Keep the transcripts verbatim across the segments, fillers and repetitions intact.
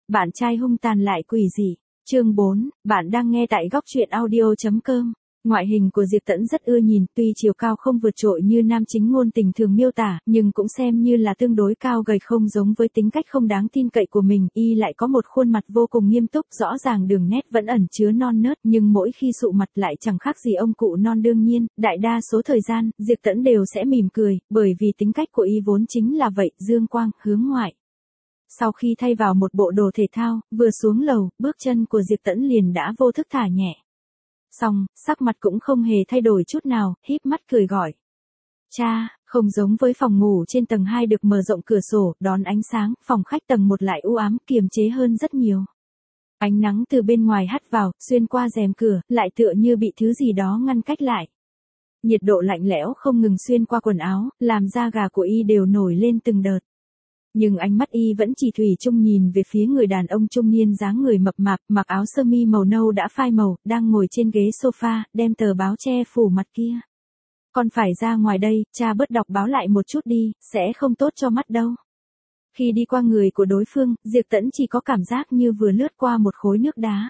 Bạn trai hung tàn lại quỷ dị. Chương bốn, bạn đang nghe tại góc truyện audio.com. Ngoại hình của Diệp Tẫn rất ưa nhìn, tuy chiều cao không vượt trội như nam chính ngôn tình thường miêu tả, nhưng cũng xem như là tương đối cao gầy, không giống với tính cách không đáng tin cậy của mình, y lại có một khuôn mặt vô cùng nghiêm túc, rõ ràng đường nét vẫn ẩn chứa non nớt, nhưng mỗi khi sụ mặt lại chẳng khác gì ông cụ non. Đương nhiên, đại đa số thời gian, Diệp Tẫn đều sẽ mỉm cười, bởi vì tính cách của y vốn chính là vậy, dương quang, hướng ngoại. Sau khi thay vào một bộ đồ thể thao, vừa xuống lầu, bước chân của Diệp Tẫn liền đã vô thức thả nhẹ. Xong, sắc mặt cũng không hề thay đổi chút nào, híp mắt cười gọi. Cha, không giống với phòng ngủ trên tầng hai được mở rộng cửa sổ, đón ánh sáng, phòng khách tầng một lại u ám, kiềm chế hơn rất nhiều. Ánh nắng từ bên ngoài hắt vào, xuyên qua rèm cửa, lại tựa như bị thứ gì đó ngăn cách lại. Nhiệt độ lạnh lẽo không ngừng xuyên qua quần áo, làm da gà của y đều nổi lên từng đợt. Nhưng ánh mắt y vẫn chỉ thủy chung nhìn về phía người đàn ông trung niên dáng người mập mạp, mặc áo sơ mi màu nâu đã phai màu, đang ngồi trên ghế sofa, đem tờ báo che phủ mặt kia. Con phải ra ngoài đây, cha bớt đọc báo lại một chút đi, sẽ không tốt cho mắt đâu. Khi đi qua người của đối phương, Diệp Tẫn chỉ có cảm giác như vừa lướt qua một khối nước đá.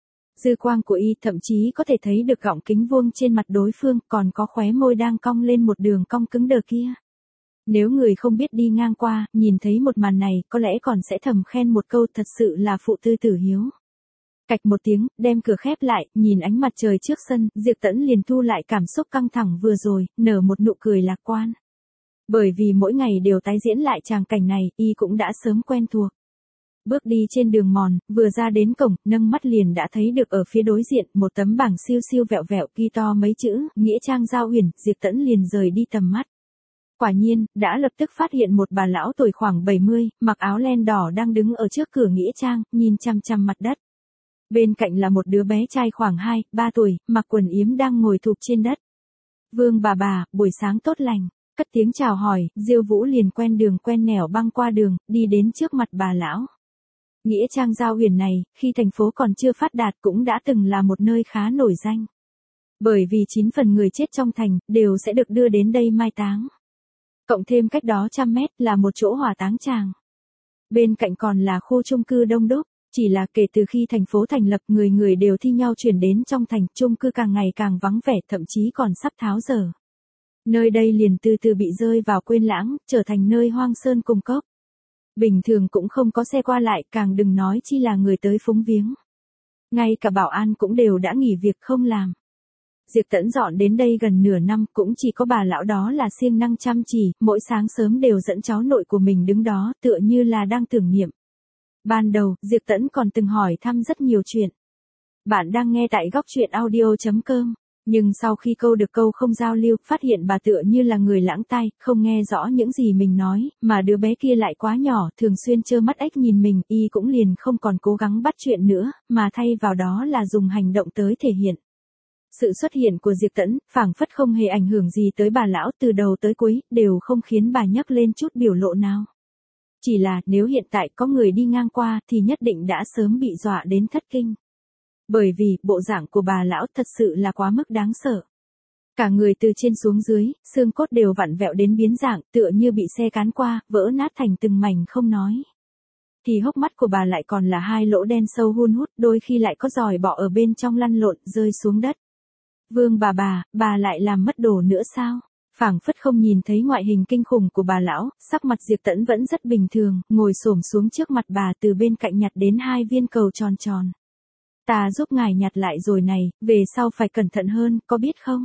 Dư quang của y thậm chí có thể thấy được gọng kính vuông trên mặt đối phương, còn có khóe môi đang cong lên một đường cong cứng đờ kia. Nếu người không biết đi ngang qua, nhìn thấy một màn này, có lẽ còn sẽ thầm khen một câu thật sự là phụ tư tử hiếu. Cạch một tiếng, đem cửa khép lại, nhìn ánh mặt trời trước sân, Diệp Tẫn liền thu lại cảm xúc căng thẳng vừa rồi, nở một nụ cười lạc quan. Bởi vì mỗi ngày đều tái diễn lại tràng cảnh này, y cũng đã sớm quen thuộc. Bước đi trên đường mòn, vừa ra đến cổng, nâng mắt liền đã thấy được ở phía đối diện, một tấm bảng siêu siêu vẹo vẹo ghi to mấy chữ, Nghĩa Trang Giao Huyền, Diệp Tẫn liền rời đi tầm mắt. Quả nhiên, đã lập tức phát hiện một bà lão tuổi khoảng bảy mươi, mặc áo len đỏ đang đứng ở trước cửa nghĩa trang, nhìn chăm chăm mặt đất. Bên cạnh là một đứa bé trai khoảng hai, ba tuổi, mặc quần yếm đang ngồi thụp trên đất. Vương bà bà, buổi sáng tốt lành, cất tiếng chào hỏi, Diêu Vũ liền quen đường quen nẻo băng qua đường, đi đến trước mặt bà lão. Nghĩa trang Giao Huyền này, khi thành phố còn chưa phát đạt cũng đã từng là một nơi khá nổi danh. Bởi vì chín phần người chết trong thành, đều sẽ được đưa đến đây mai táng. Cộng thêm cách đó trăm mét là một chỗ hỏa táng tràng. Bên cạnh còn là khu chung cư đông đúc, chỉ là kể từ khi thành phố thành lập người người đều thi nhau chuyển đến trong thành, chung cư càng ngày càng vắng vẻ, thậm chí còn sắp tháo dỡ. Nơi đây liền từ từ bị rơi vào quên lãng, trở thành nơi hoang sơn cùng cốc. Bình thường cũng không có xe qua lại, càng đừng nói chi là người tới phúng viếng. Ngay cả bảo an cũng đều đã nghỉ việc không làm. Diệp Tẫn dọn đến đây gần nửa năm, cũng chỉ có bà lão đó là siêng năng chăm chỉ, mỗi sáng sớm đều dẫn cháu nội của mình đứng đó, tựa như là đang tưởng niệm. Ban đầu, Diệp Tẫn còn từng hỏi thăm rất nhiều chuyện. Bạn đang nghe tại góc truyện audio.com, nhưng sau khi câu được câu không giao lưu, phát hiện bà tựa như là người lãng tai, không nghe rõ những gì mình nói, mà đứa bé kia lại quá nhỏ, thường xuyên trơ mắt ếch nhìn mình, y cũng liền không còn cố gắng bắt chuyện nữa, mà thay vào đó là dùng hành động tới thể hiện. Sự xuất hiện của Diệp Tẫn, phảng phất không hề ảnh hưởng gì tới bà lão, từ đầu tới cuối, đều không khiến bà nhấc lên chút biểu lộ nào. Chỉ là, nếu hiện tại có người đi ngang qua, thì nhất định đã sớm bị dọa đến thất kinh. Bởi vì, bộ dạng của bà lão thật sự là quá mức đáng sợ. Cả người từ trên xuống dưới, xương cốt đều vặn vẹo đến biến dạng, tựa như bị xe cán qua, vỡ nát thành từng mảnh không nói. Thì hốc mắt của bà lại còn là hai lỗ đen sâu hun hút, đôi khi lại có giòi bọ ở bên trong lăn lộn, rơi xuống đất. Vương bà bà, bà lại làm mất đồ nữa sao? Phảng phất không nhìn thấy ngoại hình kinh khủng của bà lão, sắc mặt Diệp Tẫn vẫn rất bình thường, ngồi xổm xuống trước mặt bà, từ bên cạnh nhặt đến hai viên cầu tròn tròn. Ta giúp ngài nhặt lại rồi này, về sau phải cẩn thận hơn, có biết không?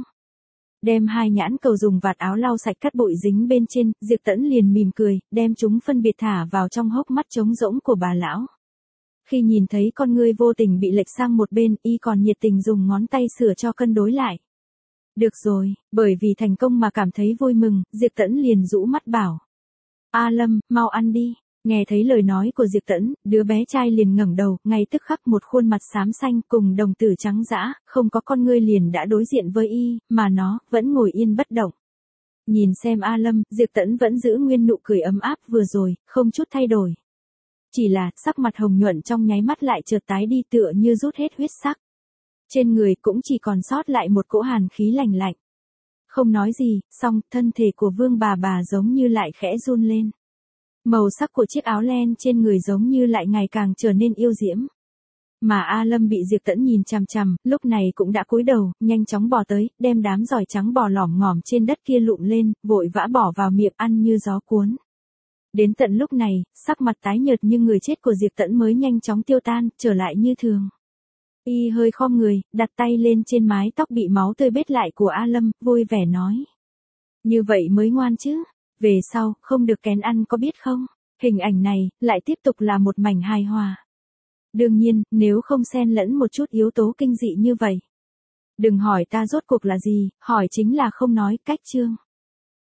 Đem hai nhãn cầu dùng vạt áo lau sạch cát bụi dính bên trên, Diệp Tẫn liền mỉm cười, đem chúng phân biệt thả vào trong hốc mắt trống rỗng của bà lão. Khi nhìn thấy con ngươi vô tình bị lệch sang một bên, y còn nhiệt tình dùng ngón tay sửa cho cân đối lại. Được rồi, bởi vì thành công mà cảm thấy vui mừng, Diệp Tẫn liền rũ mắt bảo. A Lâm, mau ăn đi. Nghe thấy lời nói của Diệp Tẫn, đứa bé trai liền ngẩng đầu, ngay tức khắc một khuôn mặt xám xanh cùng đồng tử trắng dã, không có con ngươi liền đã đối diện với y, mà nó vẫn ngồi yên bất động. Nhìn xem A Lâm, Diệp Tẫn vẫn giữ nguyên nụ cười ấm áp vừa rồi, không chút thay đổi. Chỉ là, sắc mặt hồng nhuận trong nháy mắt lại chợt tái đi, tựa như rút hết huyết sắc. Trên người cũng chỉ còn sót lại một cỗ hàn khí lạnh lạnh. Không nói gì, song thân thể của Vương bà bà giống như lại khẽ run lên. Màu sắc của chiếc áo len trên người giống như lại ngày càng trở nên yêu diễm. Mà A Lâm bị Diệp Tẫn nhìn chằm chằm, lúc này cũng đã cúi đầu, nhanh chóng bò tới, đem đám giỏi trắng bò lỏm ngỏm trên đất kia lụm lên, vội vã bỏ vào miệng ăn như gió cuốn. Đến tận lúc này, sắc mặt tái nhợt như người chết của Diệp Tẫn mới nhanh chóng tiêu tan, trở lại như thường. Y hơi khom người, đặt tay lên trên mái tóc bị máu tươi bết lại của A Lâm, vui vẻ nói. Như vậy mới ngoan chứ, về sau, không được kén ăn có biết không? Hình ảnh này, lại tiếp tục là một mảnh hài hòa. Đương nhiên, nếu không xen lẫn một chút yếu tố kinh dị như vậy. Đừng hỏi ta rốt cuộc là gì, hỏi chính là không nói, cách chương.